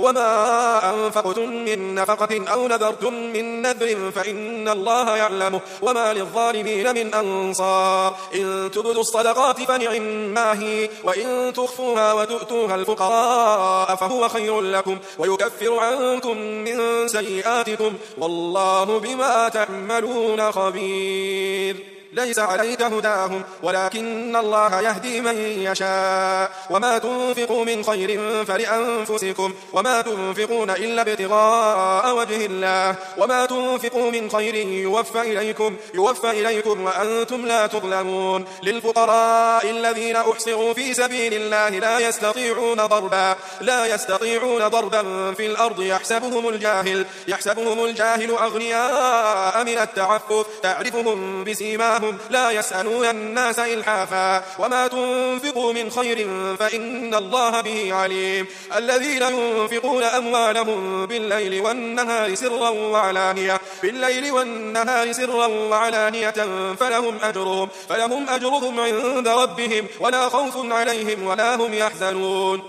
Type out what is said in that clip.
وما أنفقتم من نفقة أو نذرتم من نذر فإن الله يعلمه وما للظالمين من أنصار. إن تبدوا الصدقات فنعما هي وإن تخفوها وتؤتوها الفقراء فهو خير لكم ويكفر عنكم من سيئاتكم والله بما تعملون خبير. ليس عليك هداهم ولكن الله يهدي من يشاء وما تنفقوا من خير فلأنفسكم وما تنفقون إلا ابتغاء وجه الله وما تنفقوا من خير يوفى إليكم وأنتم لا تظلمون. للفقراء الذين أحصروا في سبيل الله لا يستطيعون ضربا في الأرض يحسبهم الجاهل أغنياء من التعفف تعرفهم بسيماهم لا يسألون الناس إلحافا وما تنفقوا من خير فإن الله به عليم. الذين ينفقون أموالهم بالليل والنهار سرا وعلانية فلهم أجرهم عند ربهم ولا خوف عليهم ولا هم يحزنون.